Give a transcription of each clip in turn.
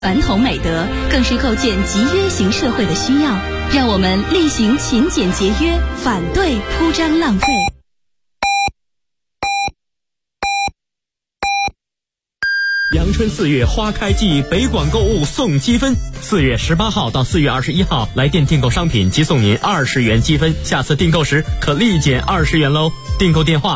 传统美德，更是构建集约型社会的需要。让我们力行勤俭节约，反对铺张浪费。 阳春4月花开季，北广购物送积分。4月18号到4月21号，来电订购商品即送您20元积分，下次订购时可立减20元喽。订购电话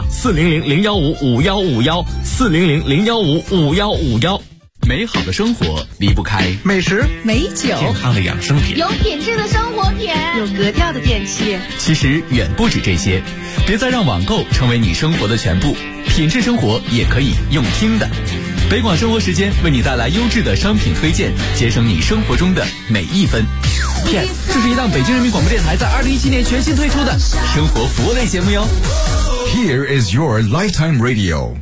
400-015-5151，400-015-5151。 美好的生活离不开美食、 美酒、 健康的养生品， 有品质的生活品， 有格调的电器。 其实远不止这些，别再让网购成为你生活的全部，品质生活也可以用听的。北广生活时间为你带来优质的商品推荐，节省你生活中的每一分。Yes， 这是一档北京人民广播电台在2017年全新推出的生活服务类节目哟。 Here is your lifetime radio。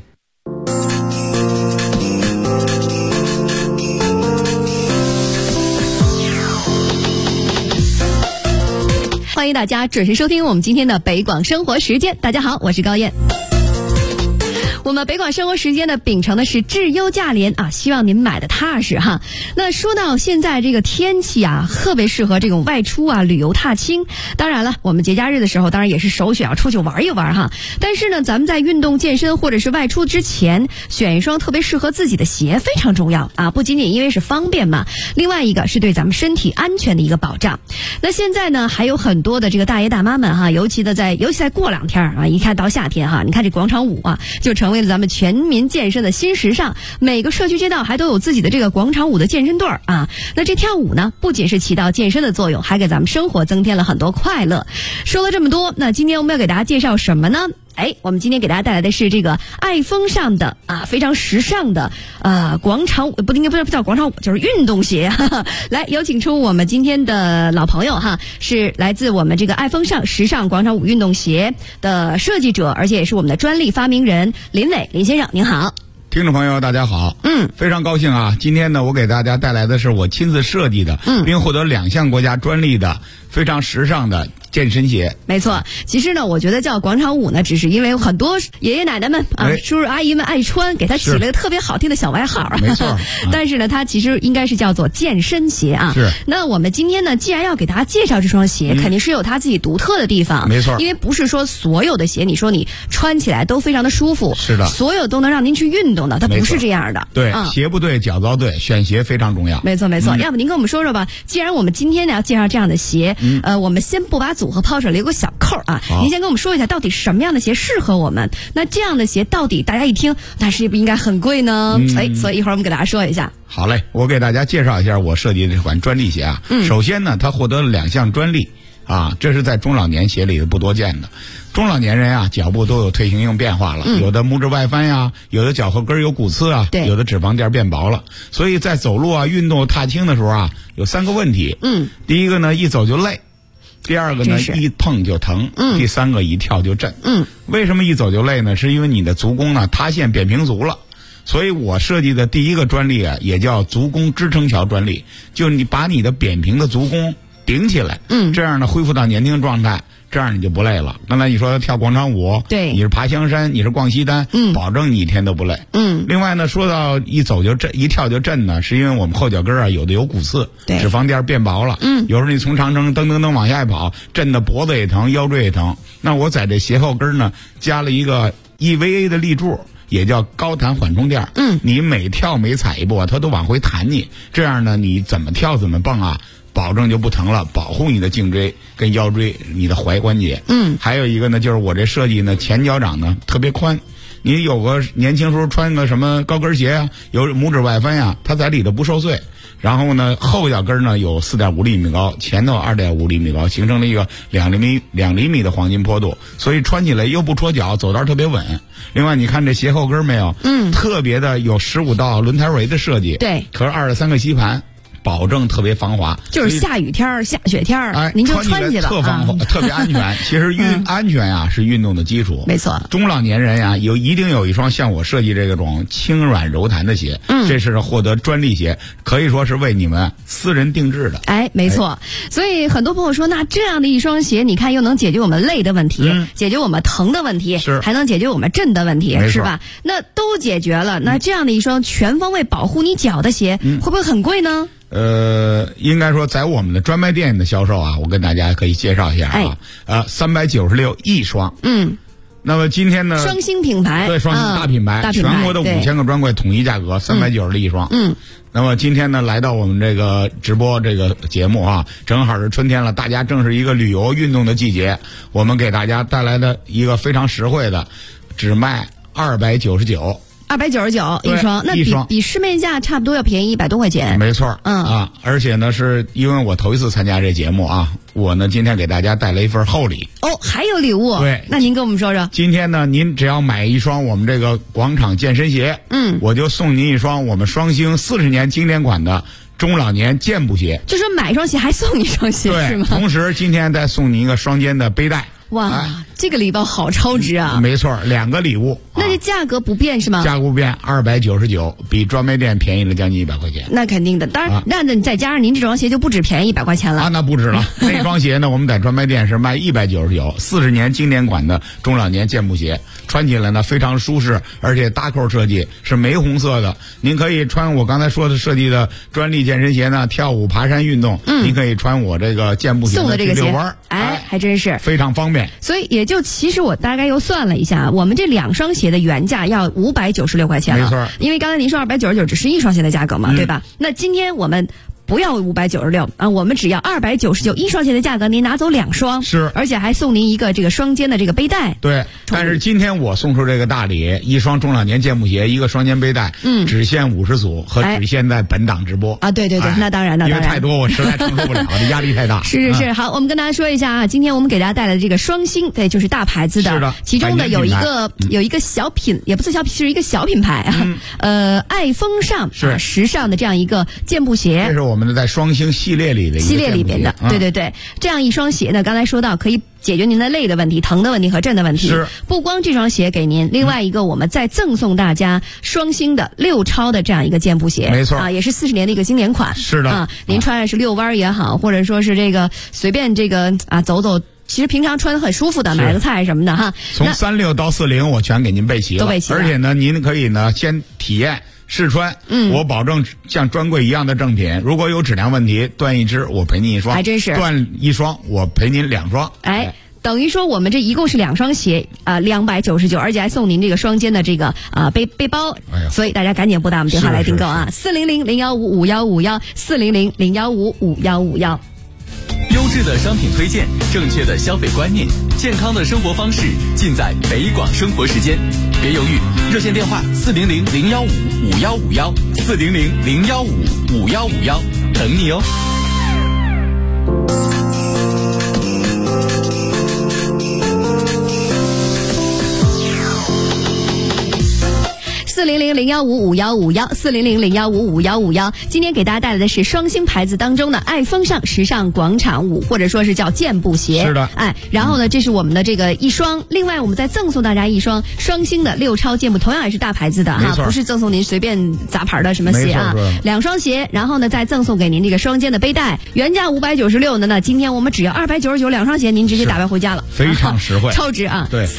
欢迎大家准时收听我们今天的北广生活时间。大家好，我是高燕。我们北广生活时间呢，秉承的是质优价廉啊，希望您买的踏实哈。那说到现在这个天气啊，特别适合这种外出啊、旅游踏青。当然了，我们节假日的时候，当然也是首选要出去玩一玩哈。但是呢，咱们在运动健身或者是外出之前，选一双特别适合自己的鞋非常重要啊。不仅仅因为是方便嘛，另外一个是对咱们身体安全的一个保障。那现在呢，还有很多的这个大爷大妈们哈，尤其在过2天啊，一看到夏天哈，你看这广场舞啊，就成为了咱们全民健身的新时尚。每个社区街道还都有自己的这个广场舞的健身队啊。那这跳舞呢，不仅是起到健身的作用，还给咱们生活增添了很多快乐。说了这么多，那今天我们要给大家介绍什么呢？我们今天给大家带来的是这个爱风尚的啊，非常时尚的广场舞，不叫广场舞，就是运动鞋。来，有请出我们今天的老朋友哈，是来自我们这个爱风尚时尚广场舞运动鞋的设计者，而且也是我们的专利发明人林磊林先生，您好。 听众朋友大家好，非常高兴啊！今天呢，我给大家带来的是我亲自设计的，并获得2项国家专利的非常时尚的健身鞋。 没错，其实呢，我觉得叫广场舞呢，只是因为很多爷爷奶奶们啊、叔叔阿姨们爱穿，给它起了个特别好听的小外号。 没错， 但是呢，它其实应该是叫做健身鞋啊。 是。 那我们今天呢，既然要给大家介绍这双鞋，肯定是有它自己独特的地方。 没错， 因为不是说所有的鞋，你说你穿起来都非常的舒服， 是的， 所有都能让您去运动的，它不是这样的。 对，鞋不对，脚遭对，选鞋非常重要。 没错没错，要不您跟我们说说吧？既然我们今天呢要介绍这样的鞋，我们先不把组合抛出来，留个小扣啊。您先跟我们说一下，到底什么样的鞋适合我们？那这样的鞋到底大家一听，那是不是应该很贵呢？所以一会儿我们给大家说一下。 好嘞，我给大家介绍一下我设计的这款专利鞋啊。首先呢，它获得了2项专利啊，这是在中老年鞋里的不多见的。中老年人啊，脚部都有退行性变化了，有的拇指外翻呀，有的脚后跟有骨刺啊，有的脂肪垫变薄了。所以在走路啊、运动、踏青的时候啊，有3个问题。第一个呢，一走就累；第二个呢，一碰就疼；第3个一跳就震。为什么一走就累呢？是因为你的足弓呢塌陷扁平足了。所以我设计的第一个专利啊，也叫足弓支撑桥专利，就是你把你的扁平的足弓顶起来，这样呢恢复到年轻状态，这样你就不累了。刚才你说跳广场舞， 对， 你是爬香山，你是逛西单，保证你一天都不累。另外呢，说到一走就震，一跳就震呢，是因为我们后脚跟啊有的有骨刺，脂肪垫变薄了。有时候你从长城噔噔噔往下一跑，震的脖子也疼，腰椎也疼。那我在这鞋后跟呢加了一个 EVA 的立柱，也叫高弹缓冲垫。你每跳每踩一步啊，它都往回弹你，这样呢你怎么跳怎么蹦啊，保证就不疼了，保护你的颈椎跟腰椎，你的踝关节。还有一个呢，就是我这设计呢，前脚掌呢特别宽。你有个年轻时候穿个什么高跟鞋啊，有拇指外翻呀，它在里头不受碎。然后呢，后脚跟呢有4.5厘米高，前头2.5厘米高，形成了一个2厘米的黄金坡度，所以穿起来又不戳脚，走道特别稳。另外，你看这鞋后跟没有？特别的有15道轮胎围的设计。 对， 可是23个吸盘。 保证特别防滑。 就是下雨天下雪天您就穿去吧， 特别安全。其实安全呀是运动的基础。 没错。 中老年人呀一定有一双像我设计这种轻软柔弹的鞋，这是获得专利鞋，可以说是为你们私人定制的。 没错。所以很多朋友说，那这样的一双鞋，你看又能解决我们累的问题，解决我们疼的问题，还能解决我们震的问题，是吧？那都解决了，那这样的一双全方位保护你脚的鞋，会不会很贵呢？ 应该说在我们的专卖店的销售啊，我跟大家可以介绍一下啊，396一双。那么今天呢， 双星品牌， 对，双星大品牌，全国的5000个专柜统一价格390一双。那么今天呢，来到我们这个直播这个节目啊，正好是春天了，大家正是一个旅游运动的季节，我们给大家带来的一个非常实惠的，只卖299。 299一双，那比市面价差不多要便宜100多块钱。 没错，而且呢，是因为我头一次参加这节目啊，我呢今天给大家带来一份厚礼。 还有礼物？ 对， 那您跟我们说说。 今天呢，您只要买一双我们这个广场健身鞋，我就送您一双我们双星40年经典款的中老年健步鞋。 就说买一双鞋还送一双鞋，是吗？ 同时今天再送您一个双肩的背带。 哇，这个礼包好超值啊！ 没错，2个礼物。 那这价格不变是吗？ 价格不变，299，比专卖店便宜了将近100块钱。 那肯定的，当然，那你再加上您这双鞋就不止便宜100块钱了。 那不止了。那双鞋呢，我们在专卖店是卖199，40年经典款的中老年健步鞋，穿起来呢非常舒适，而且搭扣设计是玫红色的。您可以穿我刚才说的设计的专利健身鞋呢，跳舞、爬山运动。您可以穿我这个健步鞋送的这个鞋，还真是非常方便。 所以也就其实我大概又算了一下，我们这2双鞋的原价要596块钱了。 没错， 因为刚才您说299只是一双鞋的价格嘛，对吧？那今天我们不要596啊，我们只要299一双鞋的价格，您拿走2双， 是， 而且还送您一个这个双肩的这个背带。 对，但是今天我送出这个大礼，一双中老年健步鞋，一个双肩背带，只限50组和只限在本档直播啊。对，那当然， 因为太多我实在承受不了，这压力太大。 是，好，我们跟大家说一下啊，今天我们给大家带来的这个双星，对，就是大牌子的， 是的， 其中呢有一个小品，也不是小品，是一个小品牌啊，爱风尚是时尚的这样一个健步鞋， 这是我们的在双星系列里的对，这样一双鞋呢，刚才说到可以解决您的累的问题、疼的问题和震的问题。 是， 不光这双鞋给您，另外一个我们再赠送大家双星的6超的这样一个健步鞋。 没错也是40年的一个经典款。 是的您穿的是遛弯也好，或者说是这个随便这个走走。其实平常穿很舒服的，买个菜什么的哈。 从36到40，我全给您备齐了， 都备齐了。 而且呢，您可以呢先体验试穿，我保证像专柜一样的正品。如果有质量问题，断一只我赔您1双， 还真是断1双我赔您2双。 等于说我们这一共是2双鞋299，而且还送您这个双肩的这个背包。所以大家赶紧拨打我们电话来订购啊，400-015-5151，400-015-5151。 优质的商品推荐，正确的消费观念，健康的生活方式，尽在北广生活时间。别犹豫，热线电话400-015-5151，400-015-5151，等你哦。 400-015-5151，400-015-5151。今天给大家带来的是双星牌子当中的爱风尚时尚广场舞，或者说是叫健步鞋。 是的， 然后呢，这是我们的这个一双，另外我们再赠送大家一双双星的6超健步，同样也是大牌子的哈，不是赠送您随便杂牌的什么鞋啊，2双鞋，然后呢再赠送给您这个双肩的背带，原价596呢，那今天我们只要299，2双鞋您直接打包回家了， 非常实惠， 超值啊！ 对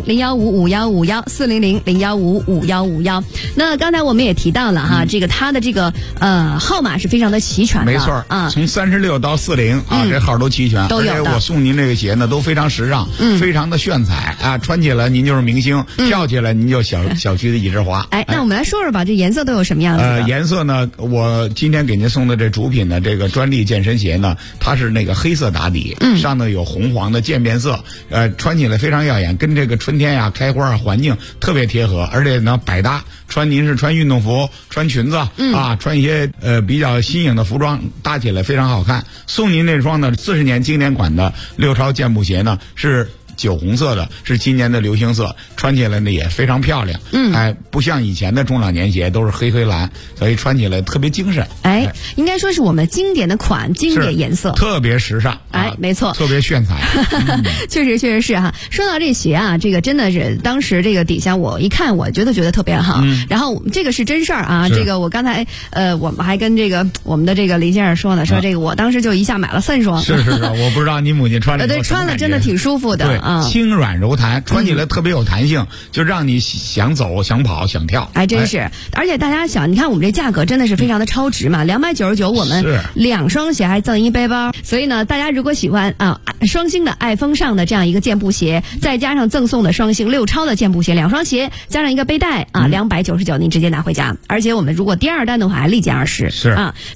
，400-015-5151，400-015-5151。那刚才我们也提到了哈，这个它的这个号码是非常的齐全的， 没错啊， 从36到40这号都齐全， 都有的。 而且我送您这个鞋呢，都非常时尚，非常的炫彩啊，穿起来您就是明星，跳起来您就小区的一枝花。 那我们来说说吧，这颜色都有什么样子的？ 颜色呢，我今天给您送的这主品的这个专利健身鞋呢，它是那个黑色打底，上头有红黄的渐变色，穿起来非常耀眼，跟这个春天呀开花环境特别贴合，而且呢百搭。您是穿运动服、穿裙子穿一些比较新颖的服装，搭起来非常好看。送您那双呢40年经典款的6超健步鞋呢，是酒红色的是今年的流行色，穿起来呢也非常漂亮。不像以前的中老年鞋都是黑蓝，所以穿起来特别精神。 应该说是我们经典的款，经典颜色， 特别时尚。 没错， 特别炫彩。 确实是哈。说到这鞋啊，这个真的是当时这个底下我一看，我觉得特别好。然后这个是真事儿啊，这个我刚才我们还跟这个我们的这个林先生说呢，说这个我当时就一下买了3双。 是，我不知道你母亲穿了对，穿了真的挺舒服的。 对，轻软柔弹，穿起来特别有弹性，就让你想走、想跑、想跳。 真是。而且大家想，你看我们这价格真的是非常的超值嘛，299我们2双鞋还赠1背包。所以呢，大家如果喜欢双星的爱风尚的这样一个健步鞋，再加上赠送的双星6超的健步鞋2双鞋，加上一个背带299，您直接拿回家。而且我们如果第2单的话还立减20。是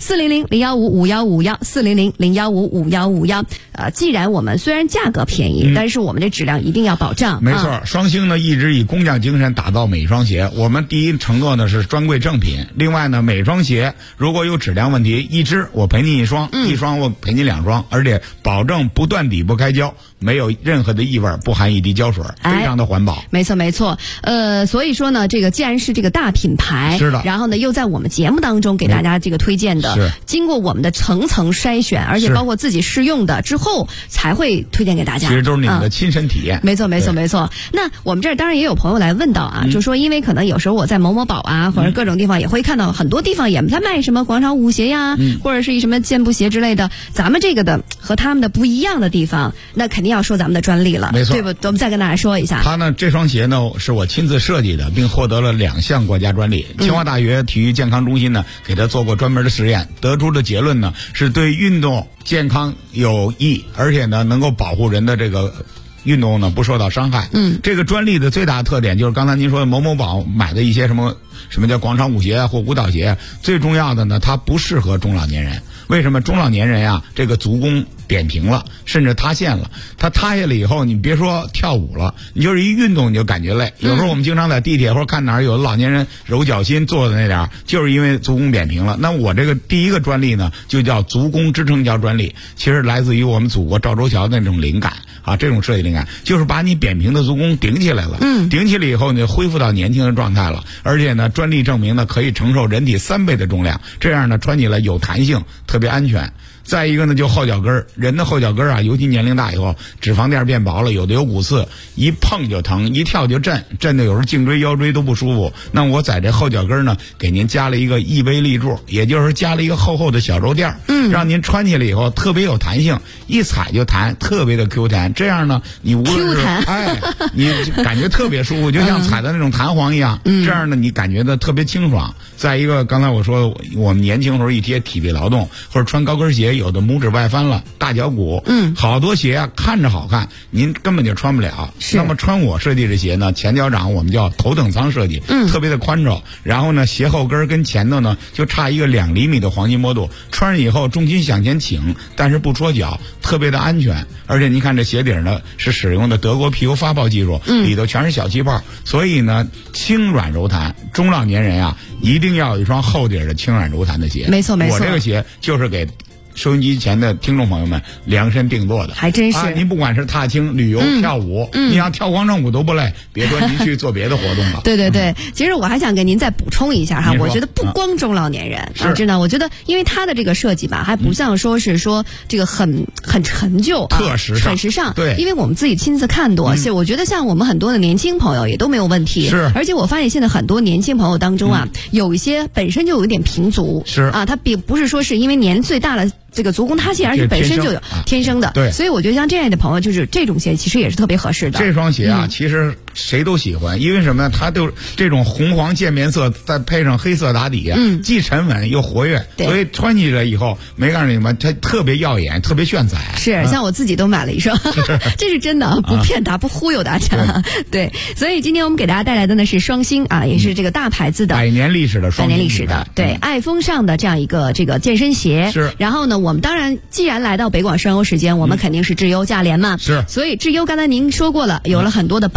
400-015-5151，400-015-5151。既然我们虽然价格便宜，但是我们这质量一定要保障。 没错，双星呢一直以工匠精神打造每一双鞋。我们第一承诺的是专柜正品，另外呢每双鞋如果有质量问题，一只我赔您1双，1双我赔您2双，而且保证不断底不开胶，没有任何的异味，不含一滴胶水，非常的环保。 没错。所以说呢，这个既然是这个大品牌， 是的， 然后呢又在我们节目当中给大家这个推荐的，经过我们的层层筛选，而且包括自己试用的之后才会推荐给大家。 其实都是你们的亲身体验。 没错。那我们这儿当然也有朋友来问到就说因为可能有时候我在某某宝或者各种地方也会看到很多地方也在卖什么广场舞鞋呀，或者是什么健步鞋之类的，咱们这个的和他们的不一样的地方，那肯定要说咱们的专利了。 没错， 对不？我们再跟大家说一下， 他呢这双鞋呢是我亲自设计的，并获得了2项国家专利。清华大学体育健康中心呢给他做过专门的实验，得出的结论呢是对运动健康有益，而且呢能够保护人的这个运动呢不受到伤害。这个专利的最大的特点就是刚才您说的某某宝买的一些什么叫广场舞鞋或舞蹈鞋，最重要的呢它不适合中老年人。为什么？中老年人这个足弓扁平了，甚至塌陷了。他塌下来以后，你别说跳舞了，你就是一运动你就感觉累。有时候我们经常在地铁或者看哪儿有的老年人揉脚心坐的那点儿，就是因为足弓扁平了。那我这个第一个专利呢，就叫足弓支撑桥专利，其实来自于我们祖国赵州桥的那种灵感这种设计灵感，就是把你扁平的足弓顶起来了。顶起来以后呢，恢复到年轻的状态了。而且呢，专利证明呢，可以承受人体3倍的重量，这样呢，穿起来有弹性，特别安全。再一个呢，就后脚跟人的后脚跟尤其年龄大以后，脂肪垫变薄了，有的有骨刺，一碰就疼，一跳就震的有时候颈椎腰椎都不舒服。那我在这后脚跟呢，给您加了一个异微立柱，也就是加了一个厚厚的小肉垫，让您穿起来以后特别有弹性，一踩就弹，特别的 Q 弹。这样呢，你无论是你感觉特别舒服，就像踩的那种弹簧一样。这样呢，你感觉的特别清爽。再一个，刚才我说我们年轻时候一些体力劳动或者穿高跟鞋，有的拇指外翻了，大脚骨，好多鞋看着好看，您根本就穿不了。那么穿我设计的鞋呢，前脚掌我们叫头等舱设计，特别的宽敞。然后呢，鞋后跟跟前头呢就差一个2厘米的黄金坡度，穿上以后重心向前倾，但是不戳脚，特别的安全。而且您看这鞋底呢是使用的德国皮尤发泡技术，里头全是小气泡，所以呢轻软柔弹。中老年人一定要有一双厚底的轻软柔弹的鞋。 没错。 我这个鞋就是给收音机前的听众朋友们量身定做的， 还真是。 您不管是踏青、旅游、跳舞，你要跳广场舞都不累，别说您去做别的活动了。 对，其实我还想给您再补充一下我觉得不光中老年人真的，我觉得因为它的这个设计吧，还不像说是说这个很陈旧特时尚， 很时尚。 对， 因为我们自己亲自看多，所以我觉得像我们很多的年轻朋友也都没有问题。 是， 而且我发现现在很多年轻朋友当中有一些本身就有一点平足，他并不是说是因为年岁大了这个足弓塌陷，而是本身就有天生的。 对， 所以我觉得像这样的朋友，就是这种鞋其实也是特别合适的。 这双鞋其实谁都喜欢，因为什么呢？它就这种红黄渐变色，再配上黑色打底既沉稳又活跃，所以穿起来以后，没告诉你们，它特别耀眼，特别炫彩。 是，像我自己都买了一双，这是真的，不骗大家，不忽悠大家。对，所以今天我们给大家带来的呢是双星也是这个大牌子的 100年历史的双星，100 年历史的，对，爱风尚的这样一个这个健身鞋。 是， 然后呢，我们当然既然来到北广深欧时间，我们肯定是质优价廉嘛。 是， 所以质优刚才您说过了，有了很多的保障，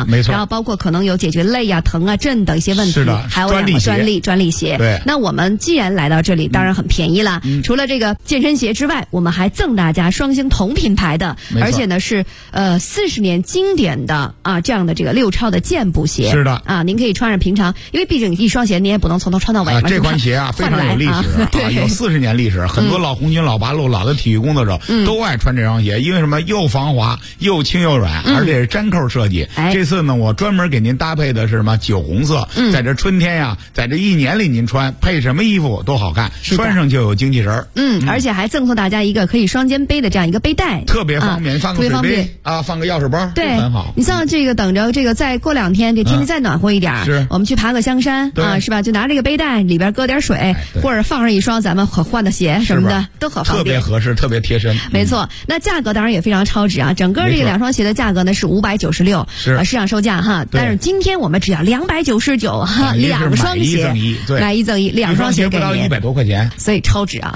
没错。 然后包括可能有解决累啊、疼啊、震等一些问题， 是的， 还有两个专利鞋。 对， 那我们既然来到这里，当然很便宜啦。除了这个健身鞋之外，我们还赠大家双星同品牌的，而且呢是40年经典的这样的这个六超的健步鞋。 是的您可以穿上平常，因为毕竟一双鞋你也不能从头穿到尾。 这款鞋非常有历史有40年历史，很多老红军、老八路、老的体育工作者都爱穿这双鞋，因为什么？又防滑，又轻又软，而且是粘扣设计。这次呢，我专门给您搭配的是什么？酒红色，在这春天呀，在这一年里您穿，配什么衣服都好看，穿上就有精气神。 而且还赠送大家一个可以双肩背的这样一个背带， 特别方便，放个水杯放个钥匙包， 对， 很好。 你像这个等着这个再过2天，这天气再暖和一点， 是我们去爬个香山是吧？就拿这个背带里边搁点水，或者放上一双咱们可换的鞋什么的，都很方便， 特别合适，特别贴身。 没错，那价格当然也非常超值啊！整个这个2双鞋的价格呢是596，市场售价哈。但是今天我们只要299哈，2双鞋买1赠1，2双鞋不到100多块钱， 所以超值啊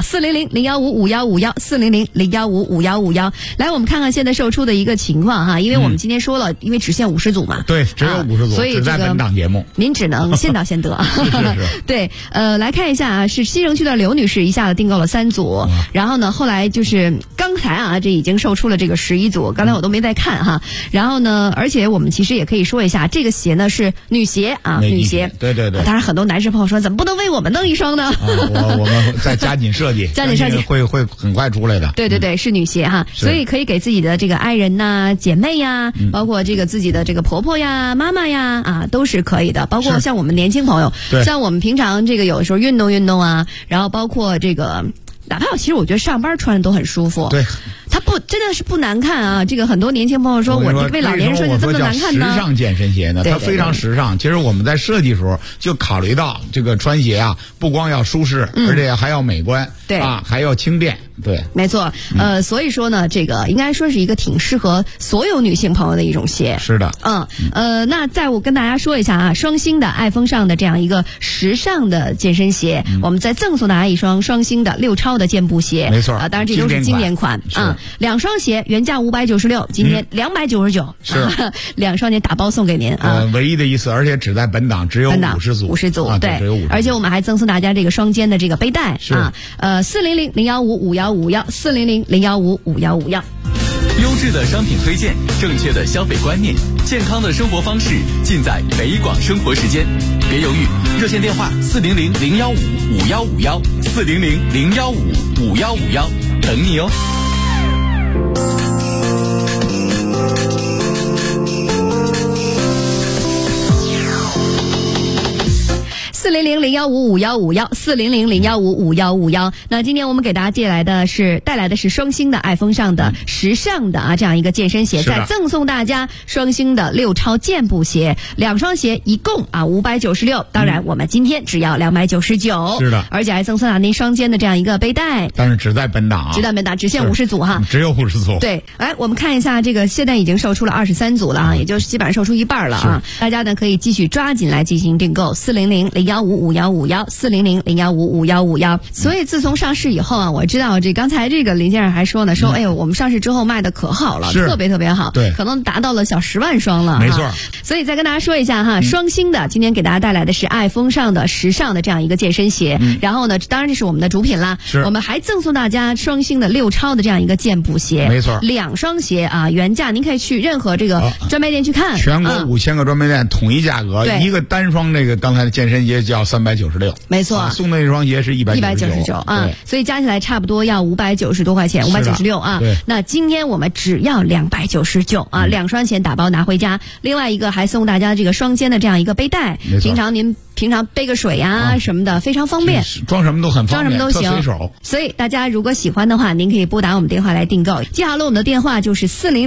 ！400-015-5151，400-015-5151。来，我们看看现在售出的一个情况哈，因为我们今天说了，因为只限50组嘛， 对，只有50组， 所以只在本档节目， 您只能先到先得。 是。 对，来看一下啊，是西城区的刘女士一下子订购了3组，然后呢，后来就是刚才这已经售出了这个11组，刚才我都没在看哈。然后呢，而且我们其实也可以说一下，这个鞋呢是女鞋女鞋。 对。 当然，很多男士朋友说，怎么不能为我们弄一双呢？ 我们再加紧设计，会很快出来的。 对，是女鞋哈，所以可以给自己的这个爱人呐、姐妹呀，包括这个自己的这个婆婆呀、妈妈呀都是可以的。包括像我们年轻朋友，像我们平常这个有的时候运动啊，然后包括这个。哪怕其实我觉得上班穿的都很舒服， 对， 它真的是不难看啊。这个很多年轻朋友说，我为老年人设计这么难看呢？ 时尚健身鞋呢，它非常时尚。其实我们在设计时候就考虑到这个穿鞋不光要舒适，而且还要美观， 对还要轻便，对， 没错。所以说呢，这个应该说是一个挺适合所有女性朋友的一种鞋。 是的， 那在我跟大家说一下双星的爱风尚的这样一个时尚的健身鞋，我们再赠送大家一双双星的六超的健步鞋， 没错当然这都是经典款2双鞋原价596，今天299， 是 2双鞋打包送给您唯一的一次，而且只在本档只有50组， 对， 只有50组， 而且我们还赠送大家这个双肩的这个背带400-015-5151，400-015-5151。 优质的商品推荐，正确的消费观念，健康的生活方式，尽在北广生活时间。别犹豫，热线电话400-015-5151，400-015-5151，等你哦。 400-015-5151，400-015-5151。那今天我们给大家带来的是双星的爱风尚的时尚的这样一个健身鞋，再赠送大家双星的六超健步鞋，2双鞋一共596，当然我们今天只要299， 是的， 而且还赠送您双肩的这样一个背带， 但是只在本档只限50组哈， 只有50组。 对，来我们看一下这个，现在已经售出了23组了也就是基本上售出一半了大家呢可以继续抓紧来进行订购，400-015-5151，400-015-5151。所以自从上市以后我知道刚才这个林先生还说呢，哎呦，我们上市之后卖的可好了，特别特别好， 对， 可能达到了小10万双了， 没错。 所以再跟大家说一下双星的今天给大家带来的是爱风尚的时尚的这样一个健身鞋，然后呢，当然这是我们的主品啦，我们还赠送大家双星的六超的这样一个健步鞋， 没错 ，2双鞋原价您可以去任何这个专卖店去看， 全国5000个专卖店统一价格，一个单双这个刚才的健身鞋就要396，没错， 送的一双鞋是199 所以加起来差不多要590多块钱，596 对， 那今天我们只要299，2双鞋打包拿回家，另外一个还送大家这个双肩的这样一个背带，平常背个水什么的非常方便， 装什么都很方便， 装什么都行， 特随手。 所以大家如果喜欢的话，您可以拨打我们电话来订购，记好了我们的电话就是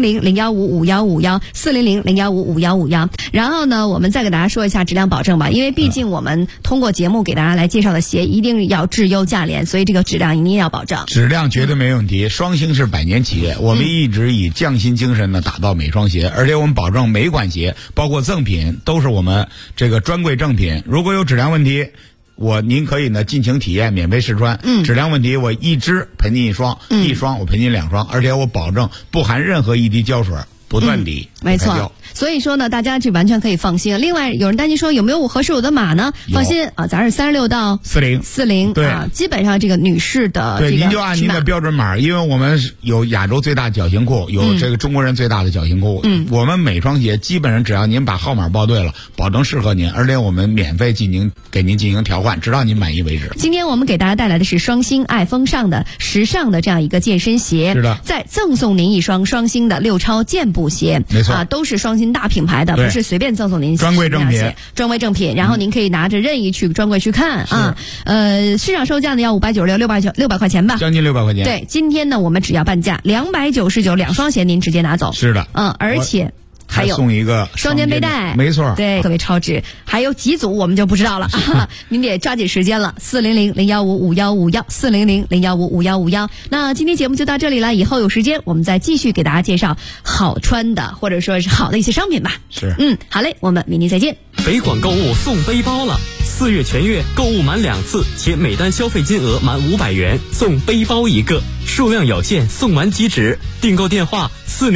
400-015-5151，400-015-5151。然后呢，我们再给大家说一下质量保证吧，因为毕竟我们通过节目给大家来介绍的鞋一定要质优价廉，所以这个质量一定要保证， 质量绝对没问题。双星是100年企业，我们一直以匠心精神打造每双鞋，而且我们保证每款鞋包括赠品都是我们这个专柜正品。如果有质量问题，您可以尽情体验，免费试穿。质量问题我一只赔您1双，1双我赔您2双，而且我保证不含任何一滴胶水。 不断地没错。所以说呢，大家这完全可以放心。另外，有人担心说有没有合适我的码呢？放心啊，咱是36到40， 对啊，基本上这个女士的对，您就按您的标准码，因为我们有亚洲最大脚型裤，有这个中国人最大的脚型裤。我们每双鞋基本上只要您把号码报对了，保证适合您，而且我们免费给您进行调换，直到您满意为止。 今天我们给大家带来的是双星爱风尚的时尚的这样一个健身鞋， 是的， 再赠送您一双双星的6超健步鞋， 没错啊，都是双星大品牌的，不是随便赠送您专柜正品， 专柜正品。然后您可以拿着任意去专柜去看啊。市场售价呢要596，600块钱吧， 将近600块钱。 对，今天呢我们只要半价，299，两双鞋您直接拿走。 是的， 而且还有送一个双肩背带， 没错， 对，特别超值。还有几组我们就不知道了，您得抓紧时间了。400-015-5151，400-015-5151。那今天节目就到这里了，以后有时间我们再继续给大家介绍好穿的或者说是好的一些商品吧。 是， 好嘞，我们明天再见。 北广购物送背包了，4月全月购物满2次且每单消费金额满500元送背包一个，数量有限，送完即止。订购电话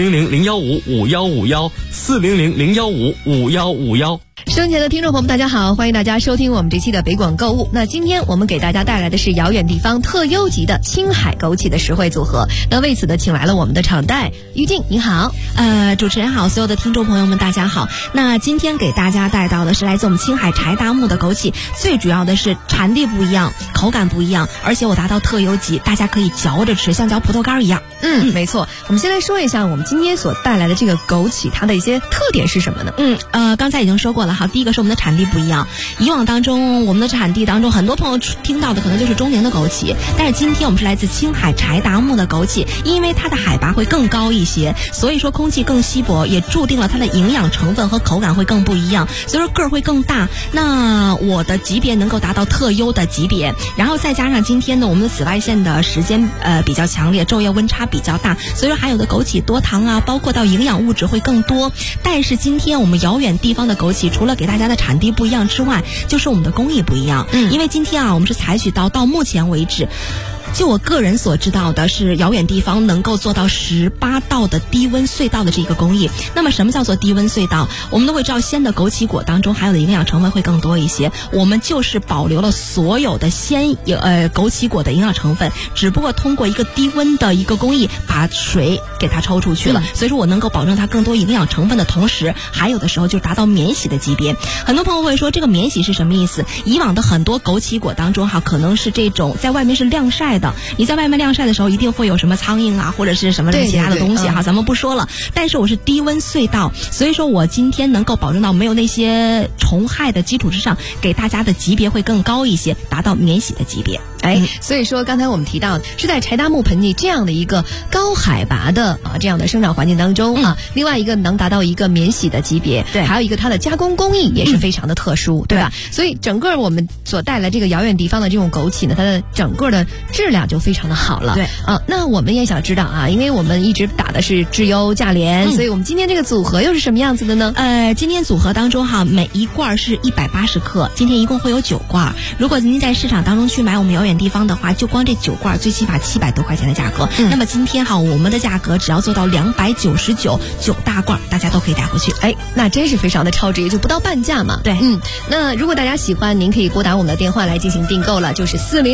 400-015-5151，400-015-5151。 收音前的听众朋友们，大家好，欢迎大家收听我们这期的北广购物。那今天我们给大家带来的是遥远地方特优级的青海枸杞的实惠组合。那为此呢，请来了我们的厂代于静，您好。 主持人好，所有的听众朋友们大家好。那今天给大家带到的是来自我们青海柴达木的枸杞，最主要的是产地不一样，口感不一样，而且我达到特优级，大家可以嚼着吃，像嚼葡萄干一样。 没错。我们先来说一下我们今天所带来的这个枸杞，它的一些特点是什么呢？ 刚才已经说过了。好，第一个是我们的产地不一样。以往当中，我们的产地当中，很多朋友听到的可能就是中年的枸杞，但是今天我们是来自青海柴达木的枸杞，因为它的海拔会更高一些，所以说空气更稀薄，也注定了它的营养成分和口感会更不一样，所以说个儿会更大。那我的级别能够达到特优的级别，然后再加上今天呢，我们的紫外线的时间比较强烈，昼夜温差比较大，所以说含有的枸杞多糖啊，包括到营养物质会更多。但是今天我们遥远地方的枸杞，除了给大家的产地不一样之外，就是我们的工艺不一样。因为今天我们是采取到目前为止，就我个人所知道的是，遥远地方能够做到18道的低温隧道的这个工艺。那么什么叫做低温隧道？我们都会知道鲜的枸杞果当中含有的营养成分会更多一些，我们就是保留了所有的枸杞果的营养成分，只不过通过一个低温的一个工艺把水给它抽出去了，所以说我能够保证它更多营养成分的同时，还有的时候就达到免洗的级别。很多朋友会说这个免洗是什么意思？以往的很多枸杞果当中可能是这种在外面是晾晒的，你在外面晾晒的时候一定会有什么苍蝇啊或者是什么其他的东西咱们不说了。但是我是低温隧道，所以说我今天能够保证到没有那些虫害的基础之上，给大家的级别会更高一些，达到免洗的级别。 所以说刚才我们提到是在柴达木盆地这样的一个高海拔的这样的生长环境当中另外一个能达到一个免洗的级别，对，还有一个它的加工工艺也是非常的特殊，对吧？所以整个我们所带来这个遥远地方的这种枸杞呢，它的整个的质量就非常的好了。 对那我们也想知道因为我们一直打的是质优价廉，所以我们今天这个组合又是什么样子的呢？ 今天组合当中每一罐是180克，今天一共会有9罐。如果您在市场当中去买我们遥远地方的话，就光这9罐最起码700多块钱的价格。那么今天我们的价格只要做到299，9大罐大家都可以带回去。 那真是非常的超值，也就不到半价嘛。 对， 那如果大家喜欢，您可以拨打我们的电话来进行订购了，就是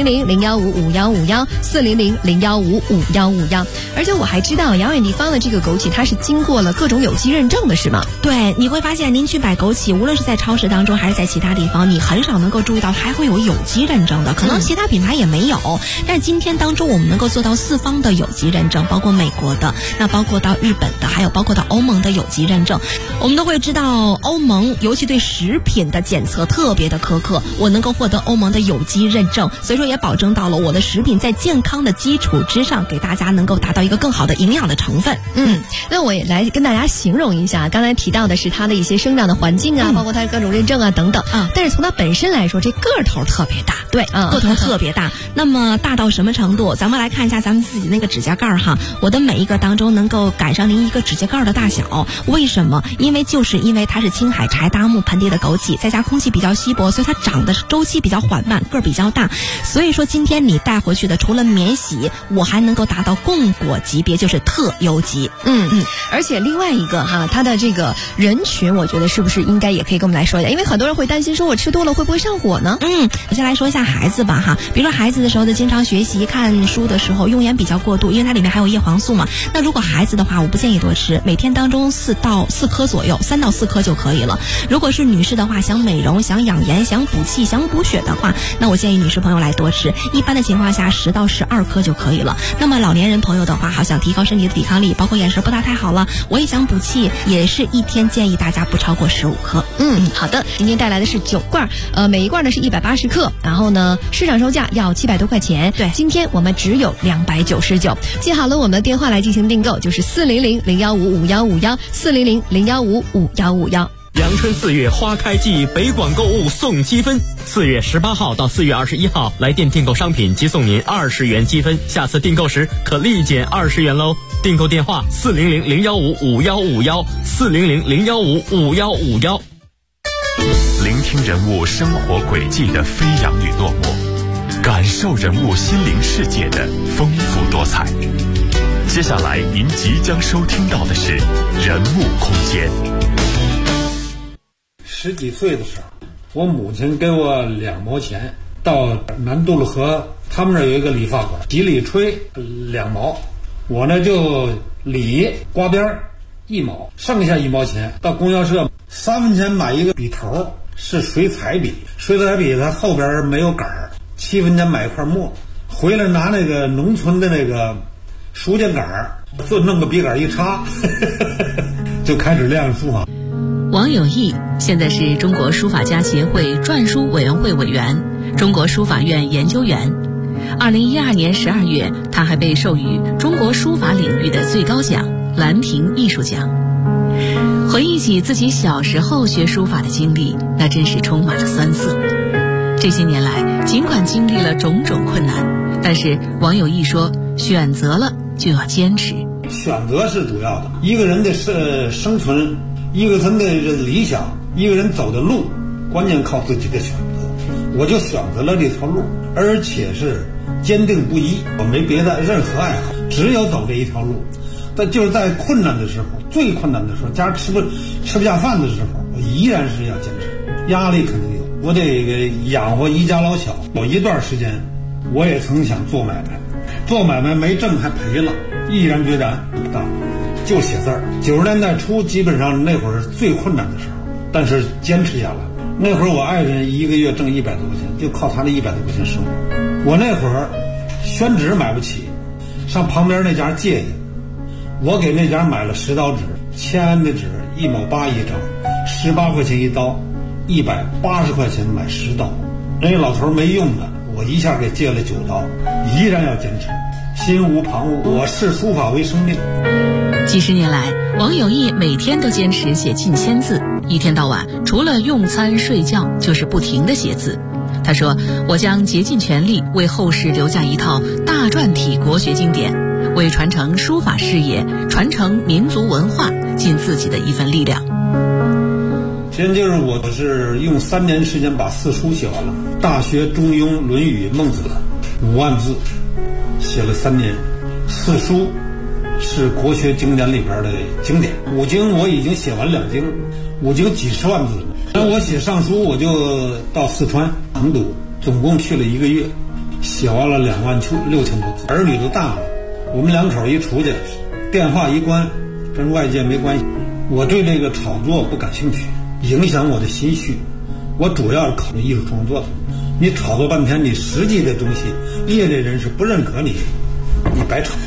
400-015-5151，400-015-5151。而且我还知道遥远地方的这个枸杞它是经过了各种有机认证的，是吗？ 对，你会发现您去买枸杞，无论是在超市当中还是在其他地方，你很少能够注意到还会有机认证的，可能其他品牌也没有。但是今天当中我们能够做到4方的有机认证，包括美国的，那包括到日本的，还有包括到欧盟的有机认证。我们都会知道欧盟尤其对食品的检测特别的苛刻，我能够获得欧盟的有机认证，所以说也保证到了我的食品在健康的基础之上，给大家能够达到一个更好的营养的成分。 那我也来跟大家形容一下，刚才提到的是它的一些生长的环境包括它各种认证等等但是从它本身来说，这个头特别大。 对，个头特别大。那么大到什么程度？咱们来看一下咱们自己那个指甲盖哈，我的每一个当中能够赶上您一个指甲盖的大小。为什么？因为它是青海柴达木盆地的枸杞，再加空气比较稀薄，所以它长的周期比较缓慢，个儿比较大。所以说今天你带回去的除了免洗，我还能够达到供果级别，就是特优级。 而且另外一个哈，它的这个人群，我觉得是不是应该也可以跟我们来说一下？因为很多人会担心说，我吃多了会不会上火呢？ 我先来说一下孩子吧哈，比如说孩子的时候的经常学习看书的时候用眼比较过度，因为它里面还有叶黄素嘛。那如果孩子的话，我不建议多吃，每天当中4到4颗左右，3到4颗就可以了。如果是女士的话，想美容、想养颜、想补气、想补血的话，那我建议女士朋友来多吃，一般的情况下10到12颗就可以了。那么老年人朋友的话，好想提高身体的抵抗力，包括眼神不大太好了，我也想补气，也是一天建议大家不超过15颗。 好的，今天带来的是9罐，每一罐呢是180克，然后呢市场售价要700多块钱， 对， 今天我们只有299。记好了我们的电话来进行订购，就是400-015-5151，400-015-5151。 阳春4月花开季，北广购物送积分。4月18号到4月21号来店订购商品即送您20元积分，下次订购时可立减20元喽。订购电话400-015-5151，400-015-5151。 聆听人物生活轨迹的飞扬与落寞，感受人物心灵世界的丰富多彩。接下来您即将收听到的是人物空间。 10几岁的时候，我母亲给我2毛钱，到南渡了河，他们那有一个理发馆，洗理吹2毛，我呢就理刮边1毛，剩下1毛钱到供销社3分钱买一个笔头，是水彩笔，水彩笔它后边没有杆儿，7分钱买一块墨，回来拿那个农村的那个书架杆儿，就弄个笔杆一插就开始练书法。 王有义现在是中国书法家协会篆书委员会委员、中国书法院研究员。2012年12月，他还被授予中国书法领域的最高奖兰亭艺术奖。回忆起自己小时候学书法的经历，那真是充满了酸涩。这些年来，尽管经历了种种困难，但是王有义说，选择了就要坚持。 选择是主要的，一个人的生存，一个人的理想，一个人走的路，关键靠自己的选择。我就选择了这条路，而且是坚定不移，我没别的任何爱好，只有走这一条路。但就是在困难的时候，最困难的时候，家吃不下饭的时候，我依然是要坚持。压力肯定有，我得养活一家老小。有一段时间，我也曾想做买卖，做买卖没挣还赔了，毅然决然不干，就写字儿。90年代初，基本上那会儿是最困难的时候，但是坚持下来。那会儿我爱人一个月挣100多块钱，就靠他那100多块钱生活。我那会儿宣纸买不起，上旁边那家借去，我给那家买了10刀纸，签的纸1毛8一张，18块钱一刀，180块钱买10刀。人家老头没用的，我一下给借了9刀，依然要坚持，心无旁骛。我视书法为生命。 几十年来，王有义每天都坚持写近1000字，一天到晚除了用餐睡觉就是不停地写字。他说，我将竭尽全力为后世留下一套大篆体国学经典，为传承书法事业、传承民族文化尽自己的一份力量。 现在就是我是用3年时间把4书写完了，《大学》《中庸》《论语》《孟子》5万字，写了3年。4书是国学经典里边的经典，5经我已经写完2经，5经几十万字。然后我写上书，我就到四川成都，总共去了1个月，写完了26000多字。儿女都大了，我们2口一出去，电话一关，跟外界没关系。我对这个炒作不感兴趣，影响我的心绪。我主要是考虑艺术创作的。你炒作半天，你实际的东西，业内人士不认可你，你白炒。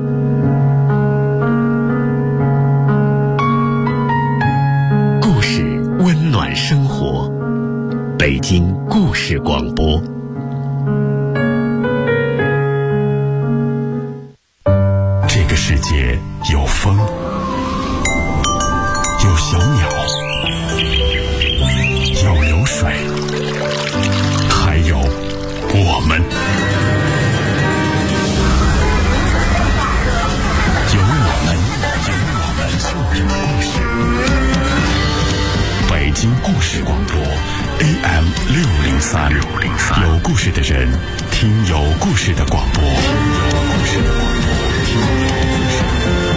故事温暖生活，北京故事广播。这个世界有风，有小鸟，有流水，还有我们。 故事的人，听有故事的广播。有故事